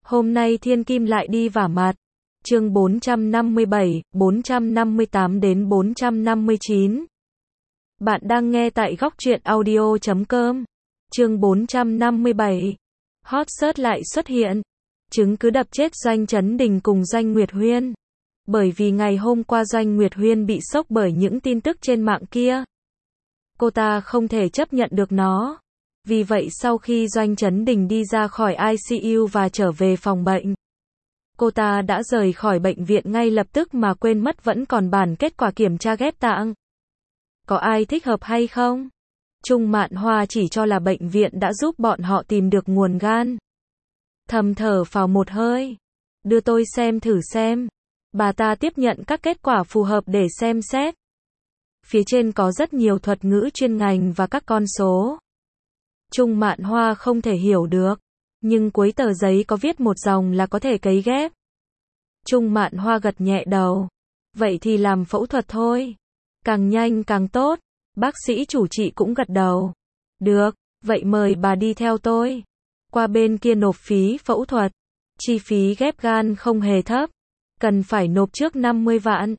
Hôm nay Thiên Kim lại đi vả mặt. Chương 457, 458 đến 459. Bạn đang nghe tại góc truyện audio.com. Chương 457. Hot search lại xuất hiện. Chứng cứ đập chết Doanh Chấn Đình cùng Doanh Nguyệt Huyên. Bởi vì ngày hôm qua Doanh Nguyệt Huyên bị sốc bởi những tin tức trên mạng kia. Cô ta không thể chấp nhận được nó. Vì vậy sau khi Doanh Chấn Đình đi ra khỏi ICU và trở về phòng bệnh, cô ta đã rời khỏi bệnh viện ngay lập tức mà quên mất vẫn còn bản kết quả kiểm tra ghép tạng. Có ai thích hợp hay không? Trung Mạn Hoa chỉ cho là bệnh viện đã giúp bọn họ tìm được nguồn gan. Thầm thở phào một hơi. Đưa tôi xem thử xem. Bà ta tiếp nhận các kết quả phù hợp để xem xét. Phía trên có rất nhiều thuật ngữ chuyên ngành và các con số. Trung Mạn Hoa không thể hiểu được, nhưng cuối tờ giấy có viết một dòng là có thể cấy ghép. Trung Mạn Hoa gật nhẹ đầu. Vậy thì làm phẫu thuật thôi. Càng nhanh càng tốt. Bác sĩ chủ trị cũng gật đầu. Được, vậy mời bà đi theo tôi. Qua bên kia nộp phí phẫu thuật. Chi phí ghép gan không hề thấp. Cần phải nộp trước 50 vạn.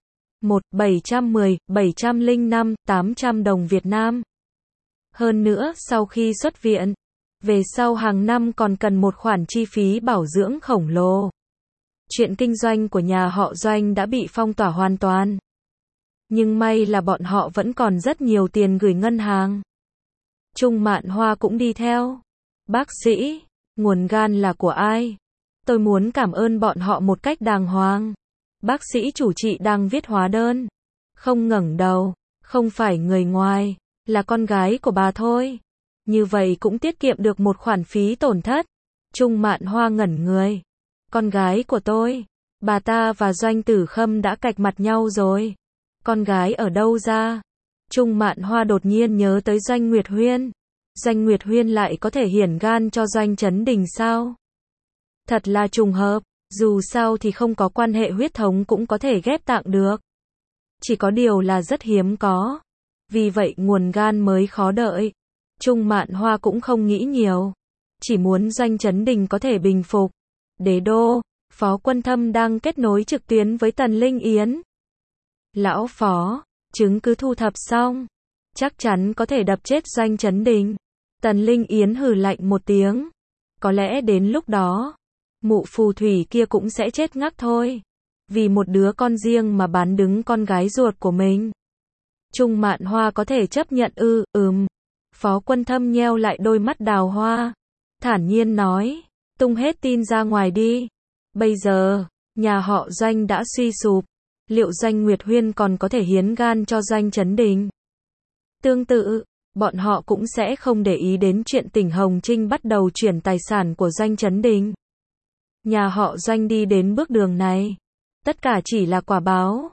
705, 800 đồng Việt Nam. Hơn nữa, sau khi xuất viện, về sau hàng năm còn cần một khoản chi phí bảo dưỡng khổng lồ. Chuyện kinh doanh của nhà họ Doanh đã bị phong tỏa hoàn toàn. Nhưng may là bọn họ vẫn còn rất nhiều tiền gửi ngân hàng. Trung Mạn Hoa cũng đi theo. Bác sĩ, nguồn gan là của ai? Tôi muốn cảm ơn bọn họ một cách đàng hoàng. Bác sĩ chủ trị đang viết hóa đơn. Không ngẩng đầu, không phải người ngoài, là con gái của bà thôi. Như vậy cũng tiết kiệm được một khoản phí tổn thất. Trung Mạn Hoa ngẩn người. Con gái của tôi, bà ta và Doanh Tử Khâm đã cạch mặt nhau rồi. Con gái ở đâu ra? Trung Mạn Hoa đột nhiên nhớ tới Doanh Nguyệt Huyên. Doanh Nguyệt Huyên lại có thể hiển gan cho Doanh Chấn Đình sao? Thật là trùng hợp, dù sao thì không có quan hệ huyết thống cũng có thể ghép tạng được. Chỉ có điều là rất hiếm có. Vì vậy nguồn gan mới khó đợi. Trung Mạn Hoa cũng không nghĩ nhiều. Chỉ muốn Doanh Chấn Đình có thể bình phục. Đế đô, Phó Quân Thâm đang kết nối trực tuyến với Tần Linh Yến. Lão Phó, chứng cứ thu thập xong. Chắc chắn có thể đập chết Doanh Chấn Đình. Tần Linh Yến hừ lạnh một tiếng. Có lẽ đến lúc đó, mụ phù thủy kia cũng sẽ chết ngắc thôi. Vì một đứa con riêng mà bán đứng con gái ruột của mình. Trung Mạn Hoa có thể chấp nhận ư? Phó Quân Thâm nheo lại đôi mắt đào hoa. Thản nhiên nói, tung hết tin ra ngoài đi. Bây giờ, nhà họ Doanh đã suy sụp. Liệu Doanh Nguyệt Huyên còn có thể hiến gan cho Doanh Chấn Đình? Tương tự, bọn họ cũng sẽ không để ý đến chuyện Tỉnh Hồng Trinh bắt đầu chuyển tài sản của Doanh Chấn Đình. Nhà họ Doanh đi đến bước đường này. Tất cả chỉ là quả báo.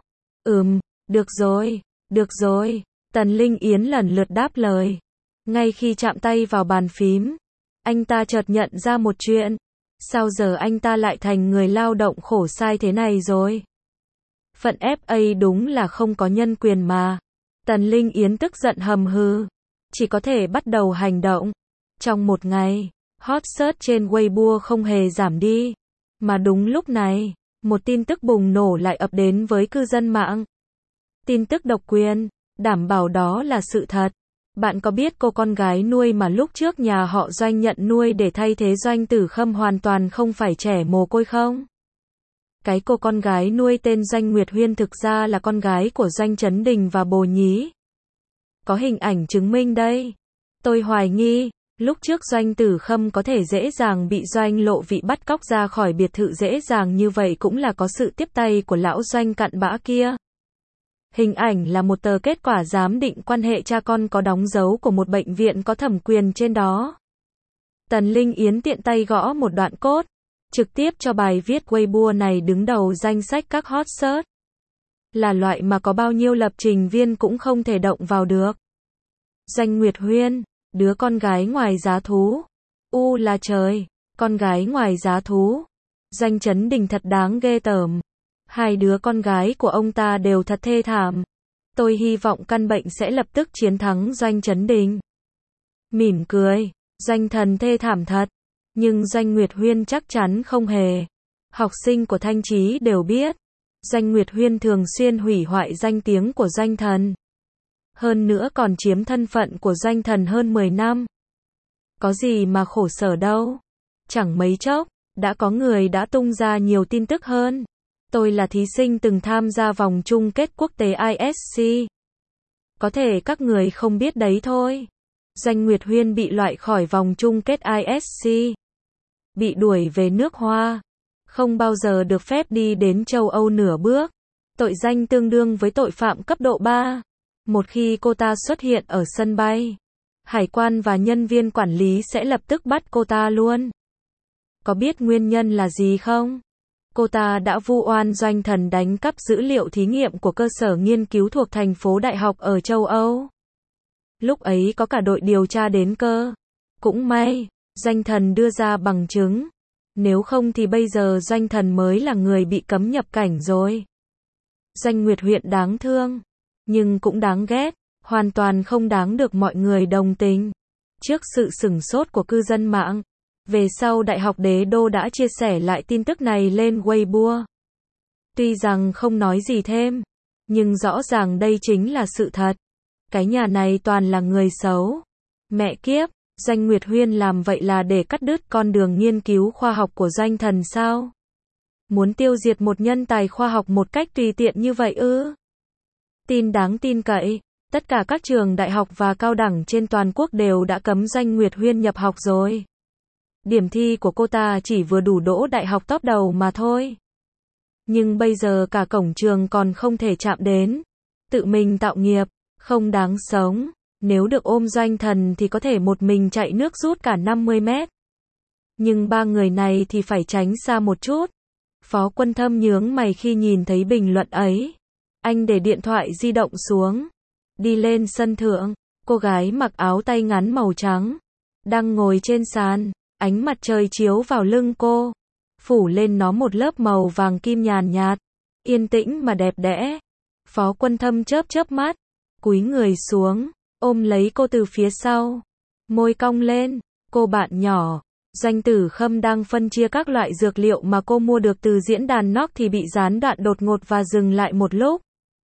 Được rồi, được rồi. Tần Linh Yến lần lượt đáp lời. Ngay khi chạm tay vào bàn phím, anh ta chợt nhận ra một chuyện. Sao giờ anh ta lại thành người lao động khổ sai thế này rồi? Phận FA đúng là không có nhân quyền mà. Tần Linh Yến tức giận hầm hừ. Chỉ có thể bắt đầu hành động. Trong một ngày, hot search trên Weibo không hề giảm đi. Mà đúng lúc này, một tin tức bùng nổ lại ập đến với cư dân mạng. Tin tức độc quyền, đảm bảo đó là sự thật. Bạn có biết cô con gái nuôi mà lúc trước nhà họ Doanh nhận nuôi để thay thế Doanh Tử Khâm hoàn toàn không phải trẻ mồ côi không? Cái cô con gái nuôi tên Doanh Nguyệt Huyên thực ra là con gái của Doanh Chấn Đình và bồ nhí. Có hình ảnh chứng minh đây. Tôi hoài nghi, lúc trước Doanh Tử Khâm có thể dễ dàng bị Doanh Lộ Vị bắt cóc ra khỏi biệt thự dễ dàng như vậy cũng là có sự tiếp tay của lão Doanh cặn bã kia. Hình ảnh là một tờ kết quả giám định quan hệ cha con có đóng dấu của một bệnh viện có thẩm quyền trên đó. Tần Linh Yến tiện tay gõ một đoạn code, trực tiếp cho bài viết Weibo này đứng đầu danh sách các hot search. Là loại mà có bao nhiêu lập trình viên cũng không thể động vào được. Doanh Nguyệt Huyên, đứa con gái ngoài giá thú. Là trời, con gái ngoài giá thú. Doanh Chấn Đình thật đáng ghê tởm. Hai đứa con gái của ông ta đều thật thê thảm. Tôi hy vọng căn bệnh sẽ lập tức chiến thắng Doanh Chấn Đình. Mỉm cười, Doanh thần thê thảm thật. Nhưng Doanh Nguyệt Huyên chắc chắn không hề. Học sinh của Thanh Chí đều biết, Doanh Nguyệt Huyên thường xuyên hủy hoại danh tiếng của Doanh Thần. Hơn nữa còn chiếm thân phận của Doanh Thần hơn 10 năm. Có gì mà khổ sở đâu. Chẳng mấy chốc, đã có người đã tung ra nhiều tin tức hơn. Tôi là thí sinh từng tham gia vòng chung kết quốc tế ISC. Có thể các người không biết đấy thôi. Doanh Nguyệt Huyên bị loại khỏi vòng chung kết ISC. Bị đuổi về nước Hoa. Không bao giờ được phép đi đến châu Âu nửa bước. Tội danh tương đương với tội phạm cấp độ 3. Một khi cô ta xuất hiện ở sân bay, hải quan và nhân viên quản lý sẽ lập tức bắt cô ta luôn. Có biết nguyên nhân là gì không? Cô ta đã vu oan Doanh Thần đánh cắp dữ liệu thí nghiệm của cơ sở nghiên cứu thuộc thành phố đại học ở châu Âu. Lúc ấy có cả đội điều tra đến cơ. Cũng may, Doanh Thần đưa ra bằng chứng. Nếu không thì bây giờ Doanh Thần mới là người bị cấm nhập cảnh rồi. Doanh Nguyệt Huyên đáng thương, nhưng cũng đáng ghét, hoàn toàn không đáng được mọi người đồng tình. Trước sự sửng sốt của cư dân mạng, về sau Đại học Đế Đô đã chia sẻ lại tin tức này lên Weibo. Tuy rằng không nói gì thêm, nhưng rõ ràng đây chính là sự thật. Cái nhà này toàn là người xấu. Mẹ kiếp, Doanh Nguyệt Huyên làm vậy là để cắt đứt con đường nghiên cứu khoa học của Doanh Thần sao? Muốn tiêu diệt một nhân tài khoa học một cách tùy tiện như vậy ư? Tin đáng tin cậy, tất cả các trường đại học và cao đẳng trên toàn quốc đều đã cấm Doanh Nguyệt Huyên nhập học rồi. Điểm thi của cô ta chỉ vừa đủ đỗ đại học top đầu mà thôi. Nhưng bây giờ cả cổng trường còn không thể chạm đến. Tự mình tạo nghiệp, không đáng sống. Nếu được ôm Doanh Thần thì có thể một mình chạy nước rút cả 50 mét. Nhưng ba người này thì phải tránh xa một chút. Phó Quân Thâm nhướng mày khi nhìn thấy bình luận ấy. Anh để điện thoại di động xuống. Đi lên sân thượng. Cô gái mặc áo tay ngắn màu trắng. Đang ngồi trên sàn. Ánh mặt trời chiếu vào lưng cô. Phủ lên nó một lớp màu vàng kim nhàn nhạt. Yên tĩnh mà đẹp đẽ. Phó Quân Thâm chớp chớp mắt. Cúi người xuống. Ôm lấy cô từ phía sau. Môi cong lên. Cô bạn nhỏ. Doanh Tử Khâm đang phân chia các loại dược liệu mà cô mua được từ diễn đàn Nox thì bị gián đoạn đột ngột và dừng lại một lúc.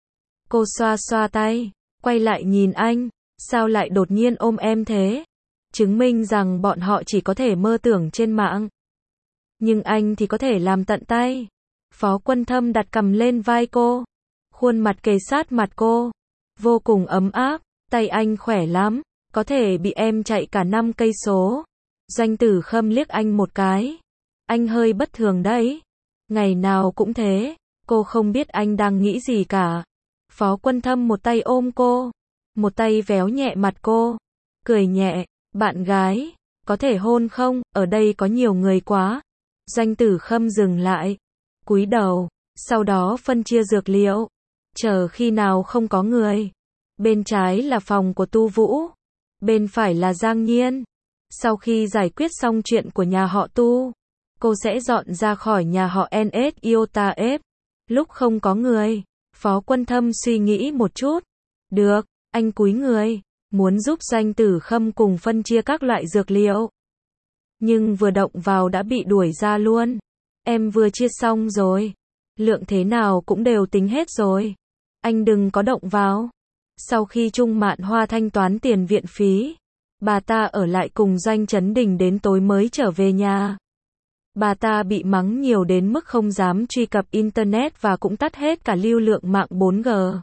Cô xoa xoa tay. Quay lại nhìn anh. Sao lại đột nhiên ôm em thế? Chứng minh rằng bọn họ chỉ có thể mơ tưởng trên mạng. Nhưng anh thì có thể làm tận tay. Phó Quân Thâm đặt cằm lên vai cô. Khuôn mặt kề sát mặt cô. Vô cùng ấm áp. Tay anh khỏe lắm. Có thể bị em chạy cả 5 cây số. Doanh Tử Khâm liếc anh một cái. Anh hơi bất thường đấy. Ngày nào cũng thế. Cô không biết anh đang nghĩ gì cả. Phó Quân Thâm một tay ôm cô. Một tay véo nhẹ mặt cô. Cười nhẹ. Bạn gái. Có thể hôn không? Ở đây có nhiều người quá. Doanh Tử Khâm dừng lại. Cúi đầu. Sau đó phân chia dược liệu. Chờ khi nào không có người. Bên trái là phòng của Tu Vũ. Bên phải là Giang Nhiên. Sau khi giải quyết xong chuyện của nhà họ Tu, cô sẽ dọn ra khỏi nhà họ NS Iota F. Lúc không có người, Phó Quân Thâm suy nghĩ một chút. Được, anh cúi người, muốn giúp Doanh Tử Khâm cùng phân chia các loại dược liệu. Nhưng vừa động vào đã bị đuổi ra luôn. Em vừa chia xong rồi. Lượng thế nào cũng đều tính hết rồi. Anh đừng có động vào. Sau khi Trung Mạn Hoa thanh toán tiền viện phí, bà ta ở lại cùng Doanh Chấn Đình đến tối mới trở về nhà. Bà ta bị mắng nhiều đến mức không dám truy cập Internet và cũng tắt hết cả lưu lượng mạng 4G.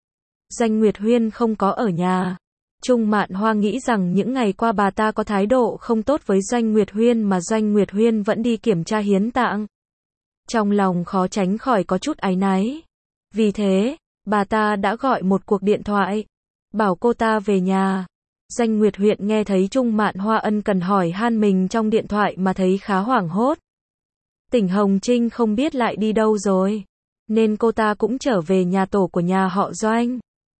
Doanh Nguyệt Huyên không có ở nhà. Trung Mạn Hoa nghĩ rằng những ngày qua bà ta có thái độ không tốt với Doanh Nguyệt Huyên mà Doanh Nguyệt Huyên vẫn đi kiểm tra hiến tạng. Trong lòng khó tránh khỏi có chút áy náy. Vì thế, bà ta đã gọi một cuộc điện thoại, bảo cô ta về nhà. Doanh Nguyệt Huyên nghe thấy Trung Mạn Hoa ân cần hỏi han mình trong điện thoại mà thấy khá hoảng hốt. Tỉnh Hồng Trinh không biết lại đi đâu rồi, nên cô ta cũng trở về nhà tổ của nhà họ Doanh.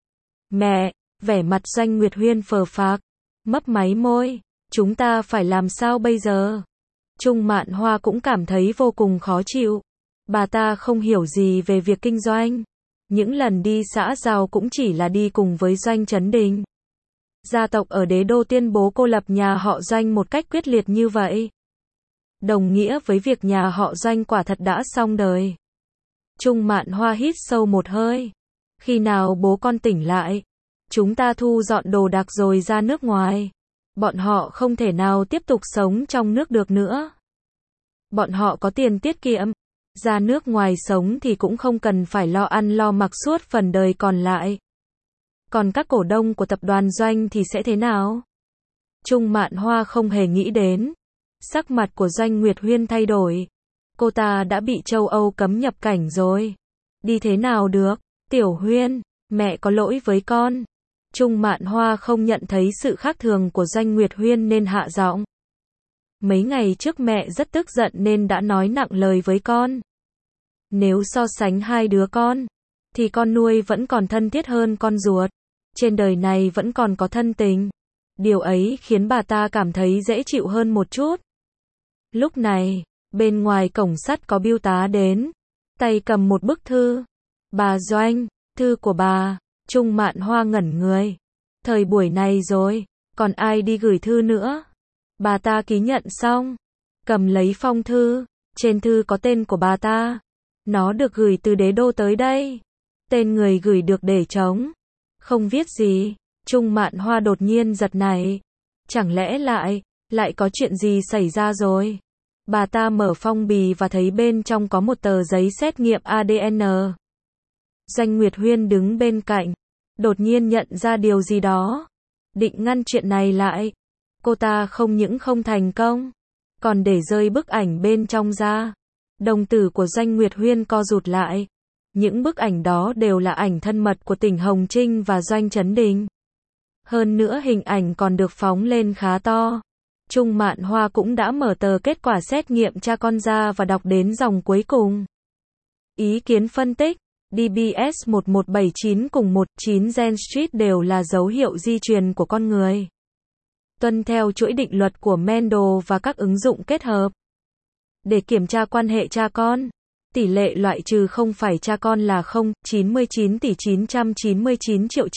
Mẹ, vẻ mặt Doanh Nguyệt Huyên phờ phạc, mấp máy môi, chúng ta phải làm sao bây giờ? Trung Mạn Hoa cũng cảm thấy vô cùng khó chịu. Bà ta không hiểu gì về việc kinh doanh. Những lần đi xã giao cũng chỉ là đi cùng với Doanh Chấn Đình. Gia tộc ở Đế Đô tuyên bố cô lập nhà họ Doanh một cách quyết liệt như vậy. đồng nghĩa với việc nhà họ Doanh quả thật đã xong đời. Trung Mạn Hoa hít sâu một hơi. Khi nào bố con tỉnh lại, chúng ta thu dọn đồ đạc rồi ra nước ngoài. Bọn họ không thể nào tiếp tục sống trong nước được nữa. Bọn họ có tiền tiết kiệm, ra nước ngoài sống thì cũng không cần phải lo ăn lo mặc suốt phần đời còn lại. Còn các cổ đông của tập đoàn Doanh thì sẽ thế nào? Trung Mạn Hoa không hề nghĩ đến. Sắc mặt của Doanh Nguyệt Huyên thay đổi. Cô ta đã bị châu Âu cấm nhập cảnh rồi. Đi thế nào được? Tiểu Huyên, mẹ có lỗi với con. Trung Mạn Hoa không nhận thấy sự khác thường của Doanh Nguyệt Huyên nên hạ giọng. Mấy ngày trước mẹ rất tức giận nên đã nói nặng lời với con. Nếu so sánh hai đứa con, thì con nuôi vẫn còn thân thiết hơn con ruột. Trên đời này vẫn còn có thân tình. Điều ấy khiến bà ta cảm thấy dễ chịu hơn một chút. Lúc này, bên ngoài cổng sắt có bưu tá đến, tay cầm một bức thư. Bà Doanh, thư của bà. Trung Mạn Hoa ngẩn người. Thời buổi này rồi, còn ai đi gửi thư nữa? Bà ta ký nhận xong, cầm lấy phong thư, trên thư có tên của bà ta. Nó được gửi từ đế đô tới đây. Tên người gửi được để trống, không viết gì. Trung Mạn Hoa đột nhiên giật nảy. Chẳng lẽ lại có chuyện gì xảy ra rồi? Bà ta mở phong bì và thấy bên trong có một tờ giấy xét nghiệm ADN. Doanh Nguyệt Huyên đứng bên cạnh, đột nhiên nhận ra điều gì đó. Định ngăn chuyện này lại. Cô ta không những không thành công, còn để rơi bức ảnh bên trong ra. Đồng tử của Doanh Nguyệt Huyên co rụt lại. Những bức ảnh đó đều là ảnh thân mật của Tỉnh Hồng Trinh và Doanh Chấn Đình. Hơn nữa hình ảnh còn được phóng lên khá to. Trung Mạn Hoa cũng đã mở tờ kết quả xét nghiệm cha con ra và đọc đến dòng cuối cùng. Ý kiến phân tích, DBS 1179 cùng 19 Gen Street đều là dấu hiệu di truyền của con người. Tuân theo chuỗi định luật của Mendel và các ứng dụng kết hợp. Để kiểm tra quan hệ cha con, tỷ lệ loại trừ không phải cha con là 0,99 tỷ 999 triệu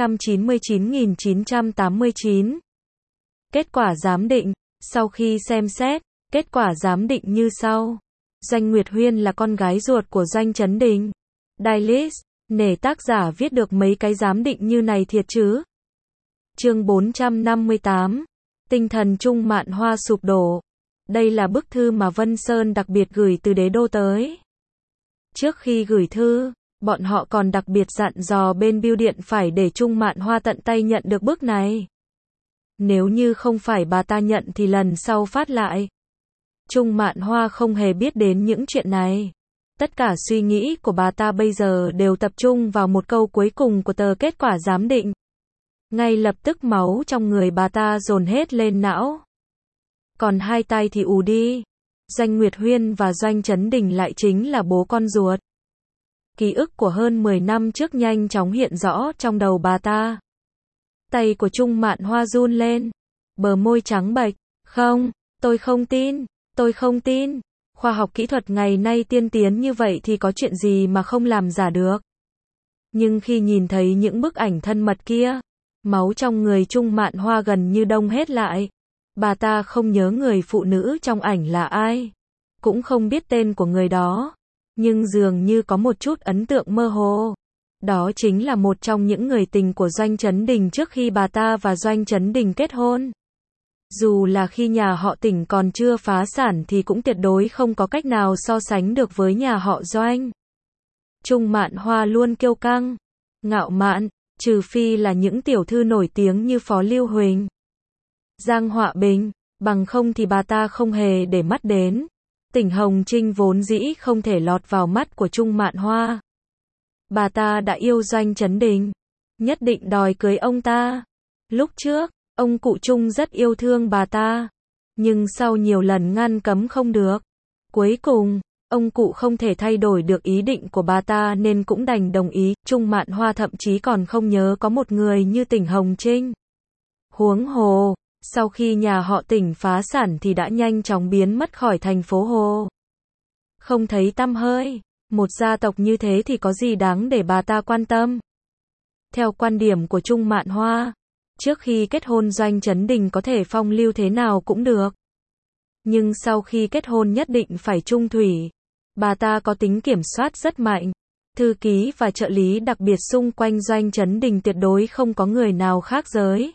999.989. Kết quả giám định, sau khi xem xét, kết quả giám định như sau. Doanh Nguyệt Huyên là con gái ruột của Doanh Chấn Đình. Dailys, nể tác giả viết được mấy cái giám định như này thiệt chứ? Chương 458. Tinh thần Trung Mạn Hoa sụp đổ. Đây là bức thư mà Vân Sơn đặc biệt gửi từ đế đô tới. Trước khi gửi thư, bọn họ còn đặc biệt dặn dò bên bưu điện phải để Trung Mạn Hoa tận tay nhận được bức này. Nếu như không phải bà ta nhận thì lần sau phát lại. Trung Mạn Hoa không hề biết đến những chuyện này. Tất cả suy nghĩ của bà ta bây giờ đều tập trung vào một câu cuối cùng của tờ kết quả giám định. Ngay lập tức máu trong người bà ta dồn hết lên não. Còn hai tay thì ù đi. Doanh Nguyệt Huyên và Doanh Chấn Đình lại chính là bố con ruột. Ký ức của hơn 10 năm trước nhanh chóng hiện rõ trong đầu bà ta. Tay của Trung Mạn Hoa run lên. Bờ môi trắng bệch. Không, tôi không tin. Tôi không tin. Khoa học kỹ thuật ngày nay tiên tiến như vậy thì có chuyện gì mà không làm giả được. Nhưng khi nhìn thấy những bức ảnh thân mật kia, máu trong người Trung Mạn Hoa gần như đông hết lại. Bà ta không nhớ người phụ nữ trong ảnh là ai, cũng không biết tên của người đó, nhưng dường như có một chút ấn tượng mơ hồ. Đó chính là một trong những người tình của Doanh Chấn Đình trước khi bà ta và Doanh Chấn Đình kết hôn. Dù là khi nhà họ Tỉnh còn chưa phá sản thì cũng tuyệt đối không có cách nào so sánh được với nhà họ Doanh. Trung Mạn Hoa luôn kiêu căng, ngạo mạn, trừ phi là những tiểu thư nổi tiếng như Phó Lưu Huỳnh, Giang Họa Bình, bằng không thì bà ta không hề để mắt đến. Tỉnh Hồng Trinh vốn dĩ không thể lọt vào mắt của Trung Mạn Hoa. Bà ta đã yêu Doanh Chấn Đình, nhất định đòi cưới ông ta. Lúc trước, ông cụ Trung rất yêu thương bà ta, nhưng sau nhiều lần ngăn cấm không được. Cuối cùng, ông cụ không thể thay đổi được ý định của bà ta nên cũng đành đồng ý. Trung Mạn Hoa thậm chí còn không nhớ có một người như Tỉnh Hồng Trinh. Huống hồ, sau khi nhà họ Tỉnh phá sản thì đã nhanh chóng biến mất khỏi thành phố Hồ. Không thấy tăm hơi. Một gia tộc như thế thì có gì đáng để bà ta quan tâm. Theo quan điểm của Trung Mạn Hoa, trước khi kết hôn Doanh Chấn Đình có thể phong lưu thế nào cũng được. Nhưng sau khi kết hôn nhất định phải chung thủy. Bà ta có tính kiểm soát rất mạnh. Thư ký và trợ lý đặc biệt xung quanh Doanh Chấn Đình tuyệt đối không có người nào khác giới.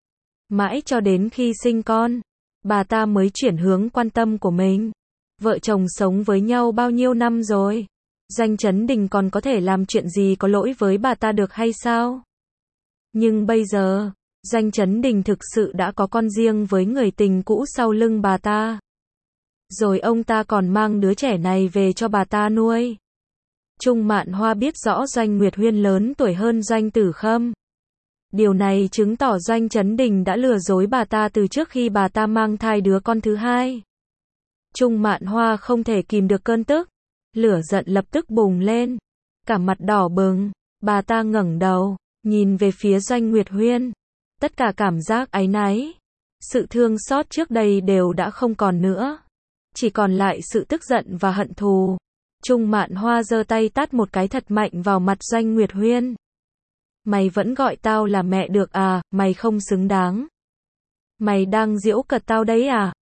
Mãi cho đến khi sinh con, bà ta mới chuyển hướng quan tâm của mình. Vợ chồng sống với nhau bao nhiêu năm rồi? Doanh Chấn Đình còn có thể làm chuyện gì có lỗi với bà ta được hay sao? Nhưng bây giờ, Doanh Chấn Đình thực sự đã có con riêng với người tình cũ sau lưng bà ta. Rồi ông ta còn mang đứa trẻ này về cho bà ta nuôi. Trung Mạn Hoa biết rõ Doanh Nguyệt Huyên lớn tuổi hơn Doanh Tử Khâm. Điều này chứng tỏ Doanh Chấn Đình đã lừa dối bà ta từ trước khi bà ta mang thai đứa con thứ hai. Trung Mạn Hoa không thể kìm được cơn tức. Lửa giận lập tức bùng lên. Cả mặt đỏ bừng. Bà ta ngẩng đầu, nhìn về phía Doanh Nguyệt Huyên. Tất cả cảm giác áy náy, sự thương xót trước đây đều đã không còn nữa. Chỉ còn lại sự tức giận và hận thù. Trung Mạn Hoa giơ tay tát một cái thật mạnh vào mặt Doanh Nguyệt Huyên. Mày vẫn gọi tao là mẹ được à, mày không xứng đáng. Mày đang giễu cợt tao đấy à?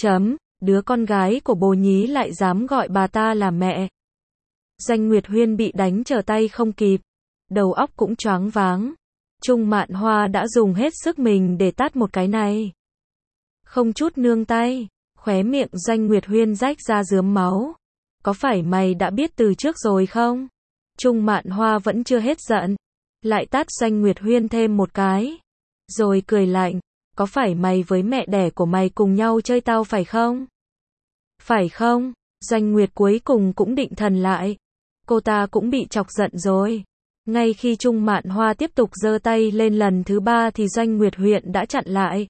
Đứa con gái của bồ nhí lại dám gọi bà ta là mẹ. Doanh Nguyệt Huyên bị đánh trở tay không kịp. Đầu óc cũng choáng váng. Trung Mạn Hoa đã dùng hết sức mình để tát một cái này. Không chút nương tay, khóe miệng Doanh Nguyệt Huyên rách ra rướm máu. Có phải mày đã biết từ trước rồi không? Trung Mạn Hoa vẫn chưa hết giận. Lại tát Doanh Nguyệt Huyên thêm một cái. Rồi cười lạnh. Có phải mày với mẹ đẻ của mày cùng nhau chơi tao phải không? Phải không? Doanh Nguyệt cuối cùng cũng định thần lại. Cô ta cũng bị chọc giận rồi. Ngay khi Trung Mạn Hoa tiếp tục giơ tay lên lần thứ ba thì Doanh Nguyệt Huyên đã chặn lại.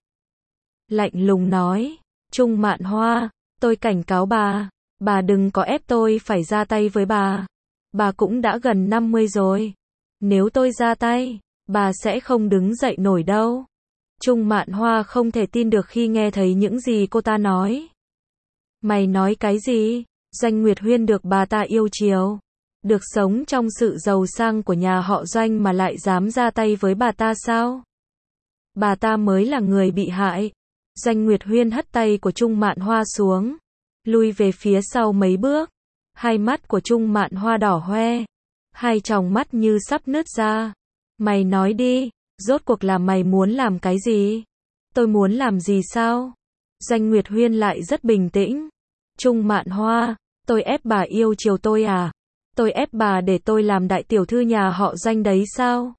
Lạnh lùng nói. Trung Mạn Hoa, tôi cảnh cáo bà đừng có ép tôi phải ra tay với bà. Bà cũng đã gần 50 rồi. Nếu tôi ra tay, bà sẽ không đứng dậy nổi đâu. Trung Mạn Hoa không thể tin được khi nghe thấy những gì cô ta nói. Mày nói cái gì? Doanh Nguyệt Huyên được bà ta yêu chiều, được sống trong sự giàu sang của nhà họ Doanh mà lại dám ra tay với bà ta sao? Bà ta mới là người bị hại. Doanh Nguyệt Huyên hất tay của Trung Mạn Hoa xuống, lui về phía sau mấy bước. Hai mắt của Trung Mạn Hoa đỏ hoe, hai tròng mắt như sắp nứt ra. Mày nói đi, rốt cuộc là mày muốn làm cái gì? Tôi muốn làm gì sao? Doanh Nguyệt Huyên lại rất bình tĩnh. Trung Mạn Hoa, tôi ép bà yêu chiều tôi à? Tôi ép bà để tôi làm đại tiểu thư nhà họ Doanh đấy sao?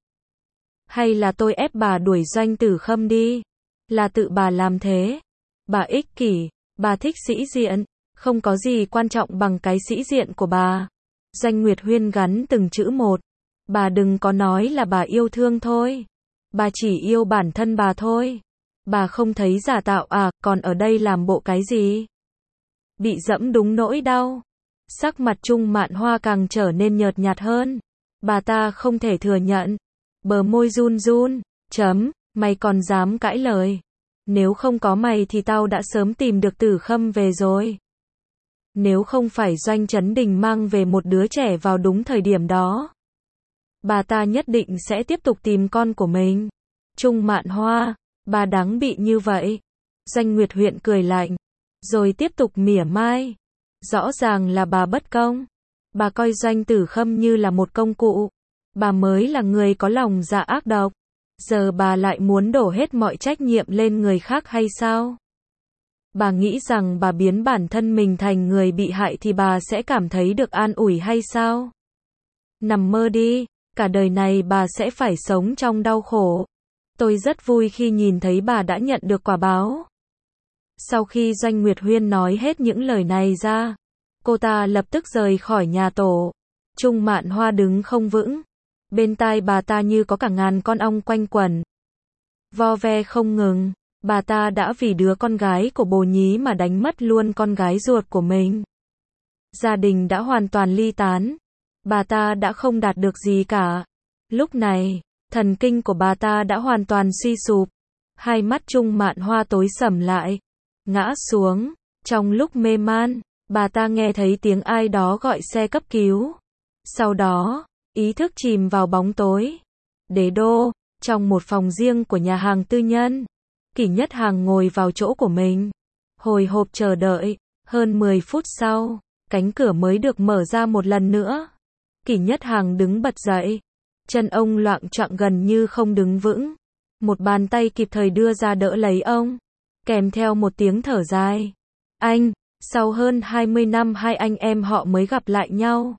Hay là tôi ép bà đuổi Doanh Tử Khâm đi? Là tự bà làm thế. Bà ích kỷ, bà thích sĩ diện, không có gì quan trọng bằng cái sĩ diện của bà. Doanh Nguyệt Huyên gắn từng chữ một. Bà đừng có nói là bà yêu thương thôi. Bà chỉ yêu bản thân bà thôi. Bà không thấy giả tạo à, còn ở đây làm bộ cái gì? Bị dẫm đúng nỗi đau. Sắc mặt Trung Mạn Hoa càng trở nên nhợt nhạt hơn. Bà ta không thể thừa nhận. Bờ môi run run. Mày còn dám cãi lời. Nếu không có mày thì tao đã sớm tìm được Tử Khâm về rồi. Nếu không phải Doanh Chấn Đình mang về một đứa trẻ vào đúng thời điểm đó, bà ta nhất định sẽ tiếp tục tìm con của mình. Trung Mạn Hoa, bà đáng bị như vậy. Doanh Nguyệt Huyên cười lạnh, rồi tiếp tục mỉa mai. Rõ ràng là bà bất công. Bà coi Doanh Tử Khâm như là một công cụ. Bà mới là người có lòng dạ ác độc. Giờ bà lại muốn đổ hết mọi trách nhiệm lên người khác hay sao? Bà nghĩ rằng bà biến bản thân mình thành người bị hại thì bà sẽ cảm thấy được an ủi hay sao? Nằm mơ đi, cả đời này bà sẽ phải sống trong đau khổ. Tôi rất vui khi nhìn thấy bà đã nhận được quả báo. Sau khi Doanh Nguyệt Huyên nói hết những lời này ra, cô ta lập tức rời khỏi nhà tổ. Trung Mạn Hoa đứng không vững. Bên tai bà ta như có cả ngàn con ong quanh quẩn. Vo ve không ngừng. Bà ta đã vì đứa con gái của bồ nhí mà đánh mất luôn con gái ruột của mình. Gia đình đã hoàn toàn ly tán. Bà ta đã không đạt được gì cả. Lúc này, thần kinh của bà ta đã hoàn toàn suy sụp. Hai mắt Trung Mạn Hoa tối sầm lại. Ngã xuống. Trong lúc mê man, bà ta nghe thấy tiếng ai đó gọi xe cấp cứu. Sau đó, ý thức chìm vào bóng tối. Đế đô, trong một phòng riêng của nhà hàng tư nhân. Kỷ Nhất Hàng ngồi vào chỗ của mình. Hồi hộp chờ đợi, hơn 10 phút sau, cánh cửa mới được mở ra một lần nữa. Kỷ Nhất Hằng đứng bật dậy. Chân ông loạng choạng gần như không đứng vững. Một bàn tay kịp thời đưa ra đỡ lấy ông. Kèm theo một tiếng thở dài. Anh, sau hơn 20 năm hai anh em họ mới gặp lại nhau.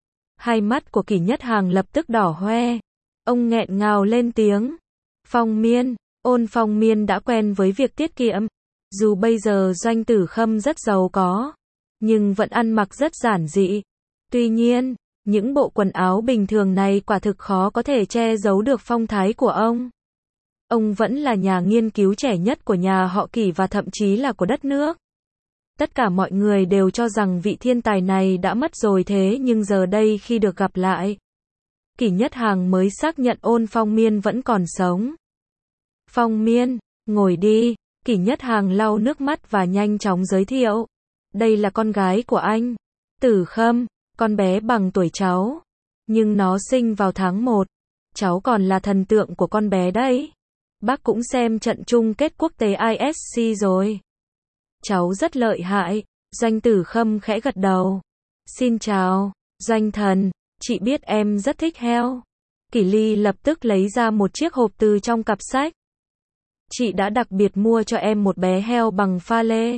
Hai mắt của Kỷ Nhất Hằng lập tức đỏ hoe. Ông nghẹn ngào lên tiếng. Phong Miên, Ôn Phong Miên đã quen với việc tiết kiệm. Dù bây giờ Doanh Tử Khâm rất giàu có, nhưng vẫn ăn mặc rất giản dị. Tuy nhiên, những bộ quần áo bình thường này quả thực khó có thể che giấu được phong thái của ông. Ông vẫn là nhà nghiên cứu trẻ nhất của nhà họ Kỷ và thậm chí là của đất nước. Tất cả mọi người đều cho rằng vị thiên tài này đã mất rồi, thế nhưng giờ đây khi được gặp lại, Kỷ Nhất Hằng mới xác nhận Ôn Phong Miên vẫn còn sống. Phong Miên, ngồi đi. Kỷ Nhất Hằng lau nước mắt và nhanh chóng giới thiệu. Đây là con gái của anh, Tử Khâm, con bé bằng tuổi cháu. Nhưng nó sinh vào tháng 1. Cháu còn là thần tượng của con bé đấy. Bác cũng xem trận chung kết quốc tế ISC rồi. Cháu rất lợi hại. Doanh Tử Khâm khẽ gật đầu. Xin chào, Doanh thần, chị biết em rất thích heo. Kỷ Ly lập tức lấy ra một chiếc hộp từ trong cặp sách. Chị đã đặc biệt mua cho em một bé heo bằng pha lê.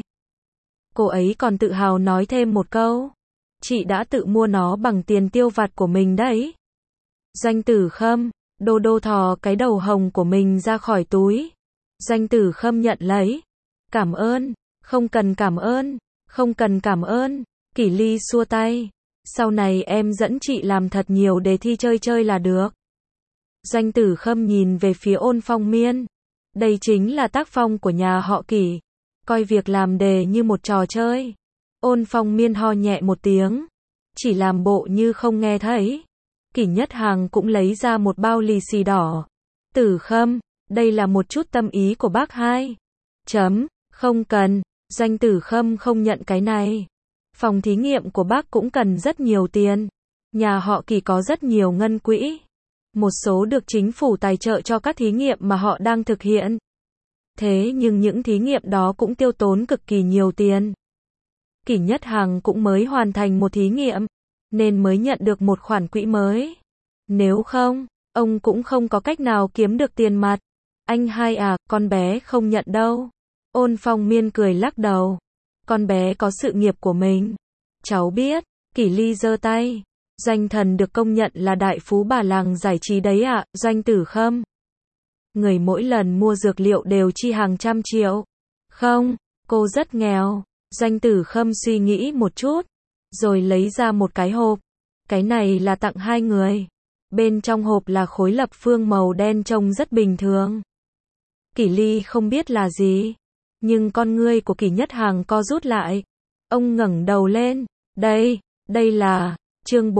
Cô ấy còn tự hào nói thêm một câu. Chị đã tự mua nó bằng tiền tiêu vặt của mình đấy. Doanh Tử Khâm, Đô Đô thò cái đầu hồng của mình ra khỏi túi. Doanh Tử Khâm nhận lấy. Cảm ơn, không cần cảm ơn, không cần cảm ơn. Kỷ Ly xua tay. Sau này em dẫn chị làm thật nhiều đề thi chơi là được. Doanh Tử Khâm nhìn về phía Ôn Phong Miên. Đây chính là tác phong của nhà họ Kỷ. Coi việc làm đề như một trò chơi. Ôn Phong Miên ho nhẹ một tiếng. Chỉ làm bộ như không nghe thấy. Kỷ Nhất Hằng cũng lấy ra một bao lì xì đỏ. Tử Khâm, đây là một chút tâm ý của bác hai. Không cần. Doanh Tử Khâm không nhận cái này. Phòng thí nghiệm của bác cũng cần rất nhiều tiền. Nhà họ Kỷ có rất nhiều ngân quỹ. Một số được chính phủ tài trợ cho các thí nghiệm mà họ đang thực hiện. Thế nhưng những thí nghiệm đó cũng tiêu tốn cực kỳ nhiều tiền. Kỷ Nhất Hằng cũng mới hoàn thành một thí nghiệm, nên mới nhận được một khoản quỹ mới. Nếu không, ông cũng không có cách nào kiếm được tiền mặt. Anh hai à, con bé không nhận đâu. Ôn Phong Miên cười lắc đầu. Con bé có sự nghiệp của mình. Cháu biết. Kỷ Ly giơ tay. Doanh thần được công nhận là đại phú bà làng giải trí đấy ạ, Doanh Tử Khâm. Người mỗi lần mua dược liệu đều chi hàng trăm triệu. Không, cô rất nghèo. Doanh Tử Khâm suy nghĩ một chút, rồi lấy ra một cái hộp. Cái này là tặng hai người. Bên trong hộp là khối lập phương màu đen trông rất bình thường. Kỷ Ly không biết là gì, nhưng con ngươi của Kỷ Nhất Hằng co rút lại. Ông ngẩng đầu lên. Đây là chương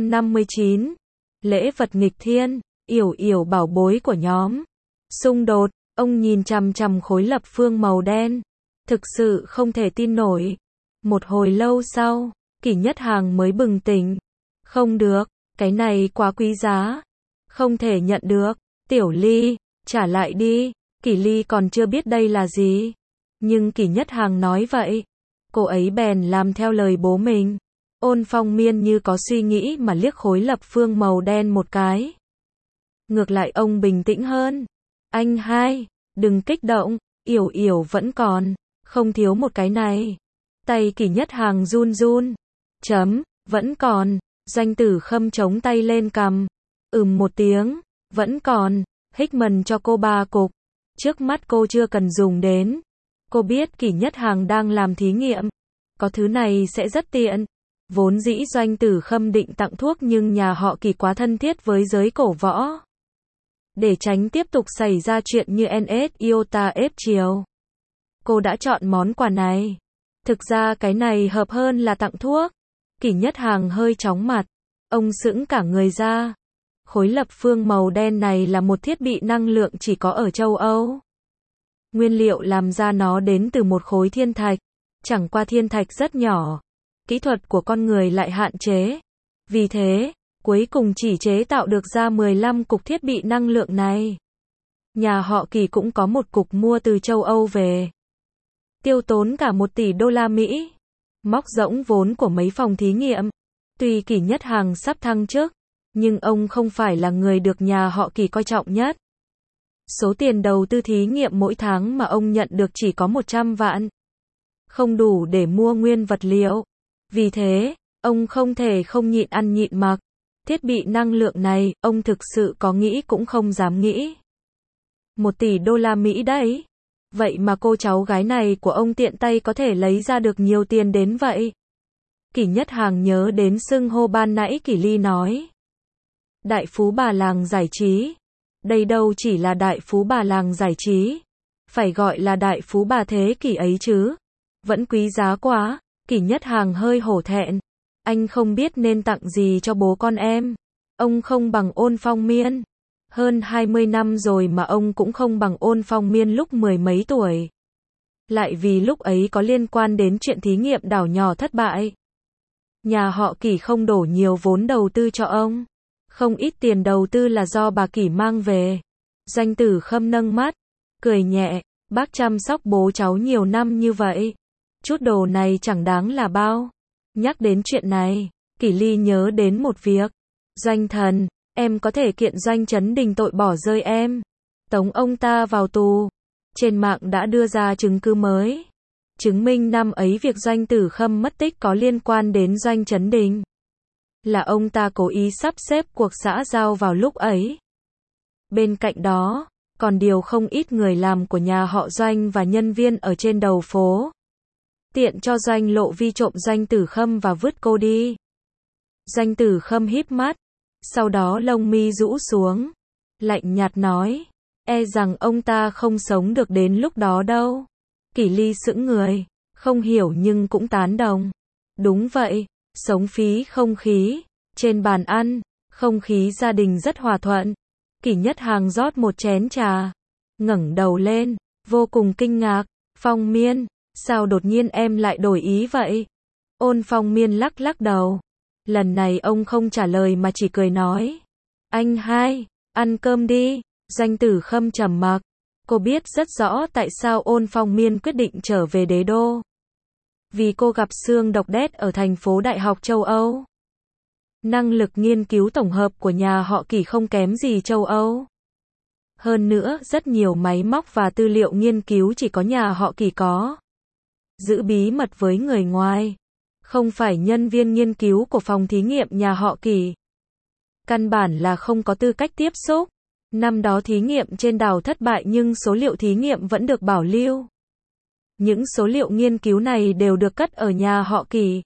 459. Lễ vật nghịch thiên, Yểu Yểu bảo bối của nhóm. Xung đột, ông nhìn chằm chằm khối lập phương màu đen. Thực sự không thể tin nổi. Một hồi lâu sau, Kỷ Nhất Hằng mới bừng tỉnh. Không được, cái này quá quý giá. Không thể nhận được. Tiểu Ly, trả lại đi. Kỷ Ly còn chưa biết đây là gì. Nhưng Kỷ Nhất Hằng nói vậy. Cô ấy bèn làm theo lời bố mình. Ôn Phong Miên như có suy nghĩ mà liếc khối lập phương màu đen một cái. Ngược lại ông bình tĩnh hơn. Anh hai, đừng kích động, Yểu Yểu vẫn còn, không thiếu một cái này. Tay Kỷ Nhất Hằng run run. Vẫn còn. Doanh Tử Khâm chống tay lên cằm. Một tiếng, vẫn còn. Hickman cho cô 3 cục. Trước mắt cô chưa cần dùng đến. Cô biết Kỷ Nhất Hằng đang làm thí nghiệm. Có thứ này sẽ rất tiện. Vốn dĩ Doanh Tử Khâm định tặng thuốc nhưng nhà họ Kỷ quá thân thiết với giới cổ võ. Để tránh tiếp tục xảy ra chuyện như NS Iota ép chiều. Cô đã chọn món quà này. Thực ra cái này hợp hơn là tặng thuốc. Kỷ Nhất Hằng hơi chóng mặt. Ông sững cả người ra. Khối lập phương màu đen này là một thiết bị năng lượng chỉ có ở châu Âu. Nguyên liệu làm ra nó đến từ một khối thiên thạch. Chẳng qua thiên thạch rất nhỏ. Kỹ thuật của con người lại hạn chế. Vì thế, cuối cùng chỉ chế tạo được ra 15 cục thiết bị năng lượng này. Nhà họ Kỷ cũng có một cục mua từ châu Âu về. tiêu tốn cả 1 tỷ đô la Mỹ, móc rỗng vốn của mấy phòng thí nghiệm. Tuy Kỷ Nhất Hằng sắp thăng chức, nhưng ông không phải là người được nhà họ Kỷ coi trọng nhất. Số tiền đầu tư thí nghiệm mỗi tháng mà ông nhận được chỉ có 100 vạn. Không đủ để mua nguyên vật liệu. Vì thế, ông không thể không nhịn ăn nhịn mặc. Thiết bị năng lượng này, ông thực sự có nghĩ cũng không dám nghĩ. 1 tỷ đô la Mỹ đấy. Vậy mà cô cháu gái này của ông tiện tay có thể lấy ra được nhiều tiền đến vậy. Kỷ Nhất Hằng nhớ đến xưng hô ban nãy Kỷ Ly nói. Đại phú bà làng giải trí. Đây đâu chỉ là đại phú bà làng giải trí. Phải gọi là đại phú bà thế kỷ ấy chứ. Vẫn quý giá quá. Kỷ Nhất Hằng hơi hổ thẹn. Anh không biết nên tặng gì cho bố con em. Ông không bằng Ôn Phong Miên. Hơn 20 năm rồi mà ông cũng không bằng Ôn Phong Miên lúc 10 mấy tuổi. Lại vì lúc ấy có liên quan đến chuyện thí nghiệm đảo nhỏ thất bại. Nhà họ Kỷ không đổ nhiều vốn đầu tư cho ông. Không ít tiền đầu tư là do bà Kỷ mang về. Doanh Tử Khâm nâng mắt, cười nhẹ, bác chăm sóc bố cháu nhiều năm như vậy. Chút đồ này chẳng đáng là bao. Nhắc đến chuyện này, Kỷ Ly nhớ đến một việc. Doanh thần, em có thể kiện Doanh Chấn Đình tội bỏ rơi em. Tống ông ta vào tù. Trên mạng đã đưa ra chứng cứ mới. Chứng minh năm ấy việc Doanh Tử Khâm mất tích có liên quan đến Doanh Chấn Đình. Là ông ta cố ý sắp xếp cuộc xã giao vào lúc ấy. Bên cạnh đó, còn điều không ít người làm của nhà họ Doanh và nhân viên ở trên đầu phố. Tiện cho Doanh Lộ Vi trộm Doanh Tử Khâm và vứt cô đi. Doanh Tử Khâm híp mắt, sau đó lông mi rũ xuống, lạnh nhạt nói, e rằng ông ta không sống được đến lúc đó đâu. Kỷ Ly sững người, không hiểu nhưng cũng tán đồng. Đúng vậy, sống phí không khí. Trên bàn ăn, không khí gia đình rất hòa thuận. Kỷ Nhất Hằng rót một chén trà, ngẩng đầu lên, vô cùng kinh ngạc. Phong Miên, sao đột nhiên em lại đổi ý vậy? Ôn Phong Miên lắc lắc đầu. Lần này ông không trả lời mà chỉ cười nói. Anh hai, ăn cơm đi. Doanh Tử Khâm trầm mặc. Cô biết rất rõ tại sao Ôn Phong Miên quyết định trở về đế đô. Vì cô gặp xương độc đét ở thành phố Đại học châu Âu. Năng lực nghiên cứu tổng hợp của nhà họ Kỷ không kém gì châu Âu. Hơn nữa, rất nhiều máy móc và tư liệu nghiên cứu chỉ có nhà họ Kỷ có. Giữ bí mật với người ngoài. Không phải nhân viên nghiên cứu của phòng thí nghiệm nhà họ Kỷ. Căn bản là không có tư cách tiếp xúc. Năm đó thí nghiệm trên đảo thất bại nhưng số liệu thí nghiệm vẫn được bảo lưu. Những số liệu nghiên cứu này đều được cất ở nhà họ Kỷ.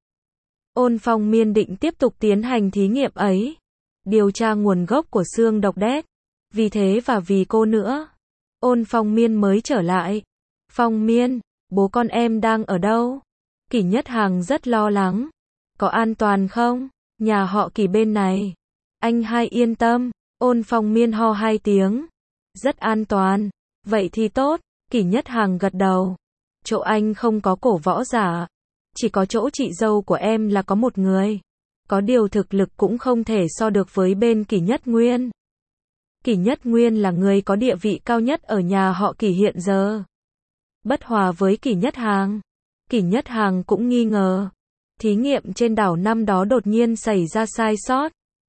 Ôn Phong Miên định tiếp tục tiến hành thí nghiệm ấy. Điều tra nguồn gốc của xương độc đét. Vì thế và vì cô nữa. Ôn Phong Miên mới trở lại. Phong Miên, bố con em đang ở đâu? Kỷ Nhất Hằng rất lo lắng. Có an toàn không? Nhà họ Kỷ bên này. Anh hai yên tâm. Ôn Phong Miên ho 2 tiếng. Rất an toàn. Vậy thì tốt. Kỷ Nhất Hằng gật đầu. Chỗ anh không có cổ võ giả. Chỉ có chỗ chị dâu của em là có một người. Có điều thực lực cũng không thể so được với bên Kỷ Nhất Nguyên. Kỷ Nhất Nguyên là người có địa vị cao nhất ở nhà họ Kỷ hiện giờ. Bất hòa với Kỷ Nhất Hằng. Kỷ Nhất Hằng cũng nghi ngờ. Thí nghiệm trên đảo năm đó đột nhiên xảy ra sai sót.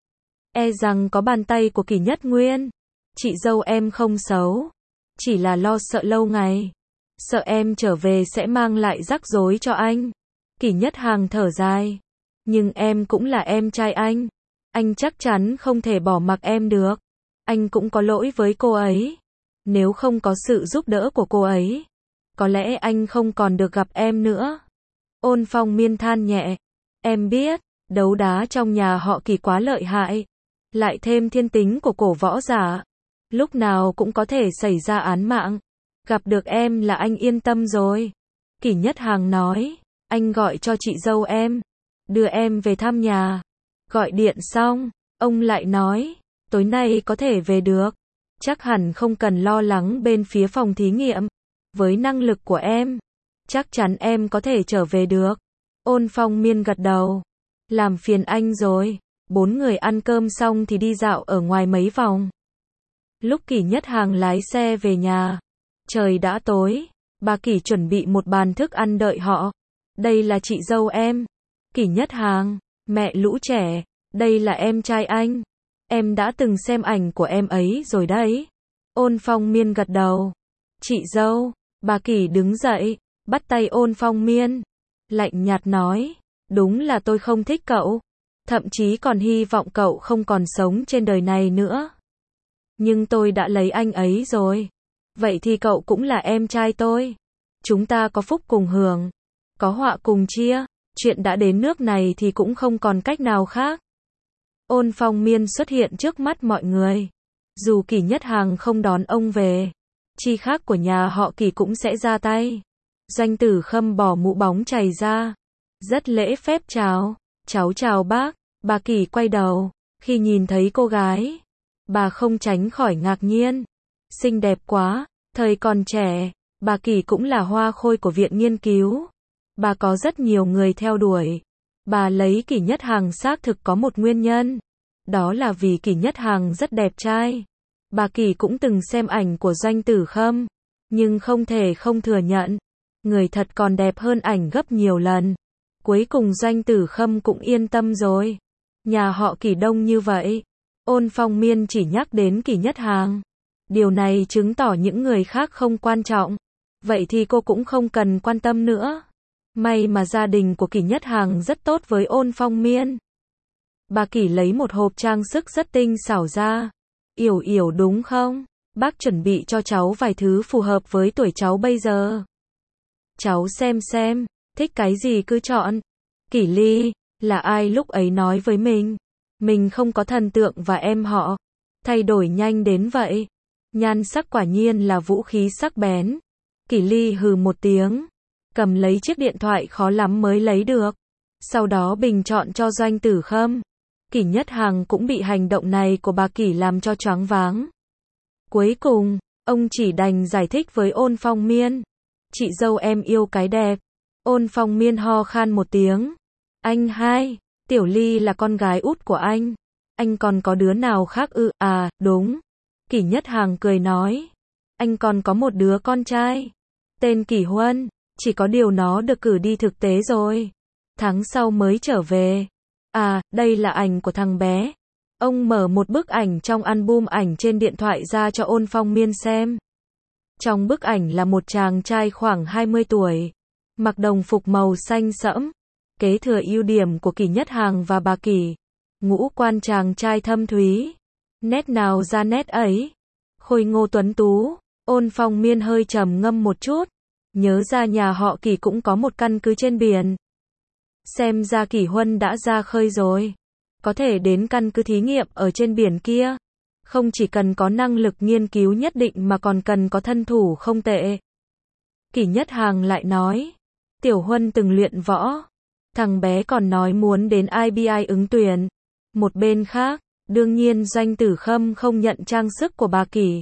E rằng có bàn tay của Kỷ Nhất Nguyên. Chị dâu em không xấu. Chỉ là lo sợ lâu ngày. Sợ em trở về sẽ mang lại rắc rối cho anh. Kỷ Nhất Hằng thở dài. Nhưng em cũng là em trai anh. Anh chắc chắn không thể bỏ mặc em được. Anh cũng có lỗi với cô ấy. Nếu không có sự giúp đỡ của cô ấy, có lẽ anh không còn được gặp em nữa. Ôn Phong Miên than nhẹ. Em biết, đấu đá trong nhà họ Kỷ quá lợi hại. Lại thêm thiên tính của cổ võ giả. Lúc nào cũng có thể xảy ra án mạng. Gặp được em là anh yên tâm rồi. Kỷ Nhất Hằng nói. Anh gọi cho chị dâu em. Đưa em về thăm nhà. Gọi điện xong, ông lại nói. Tối nay có thể về được. Chắc hẳn không cần lo lắng bên phía phòng thí nghiệm. Với năng lực của em, chắc chắn em có thể trở về được. Ôn Phong Miên gật đầu. Làm phiền anh rồi. 4 người ăn cơm xong thì đi dạo ở ngoài mấy vòng. Lúc Kỷ Nhất Hằng lái xe về nhà, trời đã tối. bà Kỷ chuẩn bị một bàn thức ăn đợi họ. Đây là chị dâu em. Kỷ Nhất Hàng, mẹ lũ trẻ, đây là em trai anh. Em đã từng xem ảnh của em ấy rồi đấy. Ôn Phong Miên gật đầu. Chị dâu, bà Kỷ đứng dậy, bắt tay Ôn Phong Miên. Lạnh nhạt nói, đúng là tôi không thích cậu. Thậm chí còn hy vọng cậu không còn sống trên đời này nữa. Nhưng tôi đã lấy anh ấy rồi. Vậy thì cậu cũng là em trai tôi. Chúng ta có phúc cùng hưởng, có họa cùng chia. Chuyện đã đến nước này thì cũng không còn cách nào khác. Ôn Phong Miên xuất hiện trước mắt mọi người. Dù Kỷ Nhất Hàng không đón ông về, chi khác của nhà họ Kỷ cũng sẽ ra tay. Doanh Tử Khâm bỏ mũ bóng chày ra, rất lễ phép chào. Cháu chào bác. Bà Kỷ quay đầu, khi nhìn thấy cô gái, bà không tránh khỏi ngạc nhiên. Xinh đẹp quá, thời còn trẻ, bà Kỷ cũng là hoa khôi của viện nghiên cứu. Bà có rất nhiều người theo đuổi. Bà lấy Kỷ Nhất Hàng xác thực có một nguyên nhân. Đó là vì Kỷ Nhất Hàng rất đẹp trai. Bà Kỷ cũng từng xem ảnh của Doanh Tử Khâm, nhưng không thể không thừa nhận, người thật còn đẹp hơn ảnh gấp nhiều lần. Cuối cùng Doanh Tử Khâm cũng yên tâm rồi. Nhà họ Kỷ đông như vậy. Ôn Phong Miên chỉ nhắc đến Kỷ Nhất Hàng. Điều này chứng tỏ những người khác không quan trọng. Vậy thì cô cũng không cần quan tâm nữa. May mà gia đình của Kỷ Nhất Hàng rất tốt với Ôn Phong Miên. Bà Kỷ lấy một hộp trang sức rất tinh xảo ra. Yểu Yểu đúng không? Bác chuẩn bị cho cháu vài thứ phù hợp với tuổi cháu bây giờ. Cháu xem, thích cái gì cứ chọn. Kỷ Ly, là ai lúc ấy nói với mình không có thần tượng và em họ. Thay đổi nhanh đến vậy. Nhan sắc quả nhiên là vũ khí sắc bén. Kỷ Ly hừ một tiếng, cầm lấy chiếc điện thoại khó lắm mới lấy được. Sau đó bình chọn cho Doanh Tử Khâm. Kỷ Nhất Hàng cũng bị hành động này của bà Kỷ làm cho choáng váng. Cuối cùng, ông chỉ đành giải thích với Ôn Phong Miên. Chị dâu em yêu cái đẹp. Ôn Phong Miên ho khan một tiếng. Anh hai, Tiểu Ly là con gái út của anh. Anh còn có đứa nào khác ư? À, đúng. Kỷ Nhất Hàng cười nói. Anh còn có một đứa con trai. Tên Kỷ Huân. Chỉ có điều nó được cử đi thực tế rồi. Tháng sau mới trở về. À, đây là ảnh của thằng bé. Ông mở một bức ảnh trong album ảnh trên điện thoại ra cho Ôn Phong Miên xem. Trong bức ảnh là một chàng trai khoảng 20 tuổi. Mặc đồng phục màu xanh sẫm. Kế thừa ưu điểm của Kỷ Nhất Hàng và bà Kỷ. Ngũ quan chàng trai thâm thúy. Nét nào ra nét ấy. Khôi ngô tuấn tú. Ôn Phong Miên hơi trầm ngâm một chút. Nhớ ra nhà họ Kỷ cũng có một căn cứ trên biển. Xem ra Kỷ Huân đã ra khơi rồi. Có thể đến căn cứ thí nghiệm ở trên biển kia. Không chỉ cần có năng lực nghiên cứu nhất định mà còn cần có thân thủ không tệ. Kỷ Nhất Hàng lại nói. Tiểu Huân từng luyện võ. Thằng bé còn nói muốn đến IBI ứng tuyển. Một bên khác, đương nhiên Doanh Tử Khâm không nhận trang sức của bà Kỷ.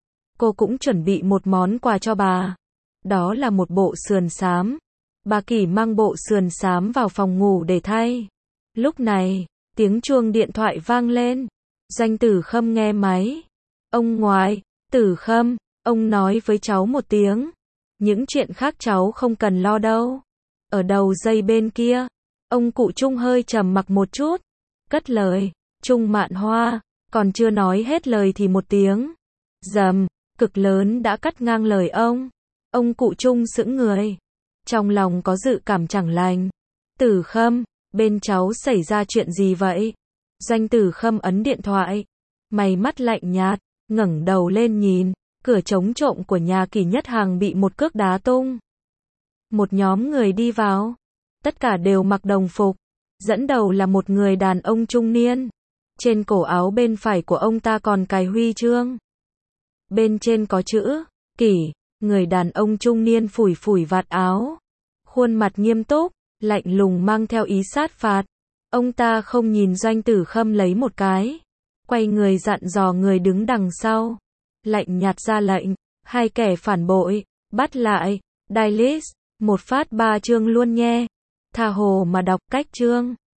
Cô cũng chuẩn bị một món quà cho bà. Đó là một bộ sườn xám. Bà Kỷ mang bộ sườn xám vào phòng ngủ để thay. Lúc này, tiếng chuông điện thoại vang lên. Doanh Tử Khâm nghe máy. Ông ngoại, Tử Khâm, ông nói với cháu một tiếng. Những chuyện khác cháu không cần lo đâu. Ở đầu dây bên kia, ông cụ Trung hơi trầm mặc một chút. Cất lời, Trung Mạn Hoa, còn chưa nói hết lời thì một tiếng rầm cực lớn đã cắt ngang lời ông. Ông cụ Trung sững người. Trong lòng có dự cảm chẳng lành. Tử Khâm, bên cháu xảy ra chuyện gì vậy? Doanh Tử Khâm ấn điện thoại. Mày mắt lạnh nhạt, ngẩng đầu lên nhìn. Cửa chống trộm của nhà Kỷ Nhất Hàng bị một cước đá tung. Một nhóm người đi vào. Tất cả đều mặc đồng phục. Dẫn đầu là một người đàn ông trung niên. Trên cổ áo bên phải của ông ta còn cài huy chương. Bên trên có chữ Kỷ. Người đàn ông trung niên phủi phủi vạt áo. Khuôn mặt nghiêm túc, lạnh lùng mang theo ý sát phạt. Ông ta không nhìn Doanh Tử Khâm lấy một cái. Quay người dặn dò người đứng đằng sau. Lạnh nhạt ra lệnh. Hai kẻ phản bội, bắt lại. Dailist, một phát 3 chương luôn nhé. Tha hồ mà đọc cách chương.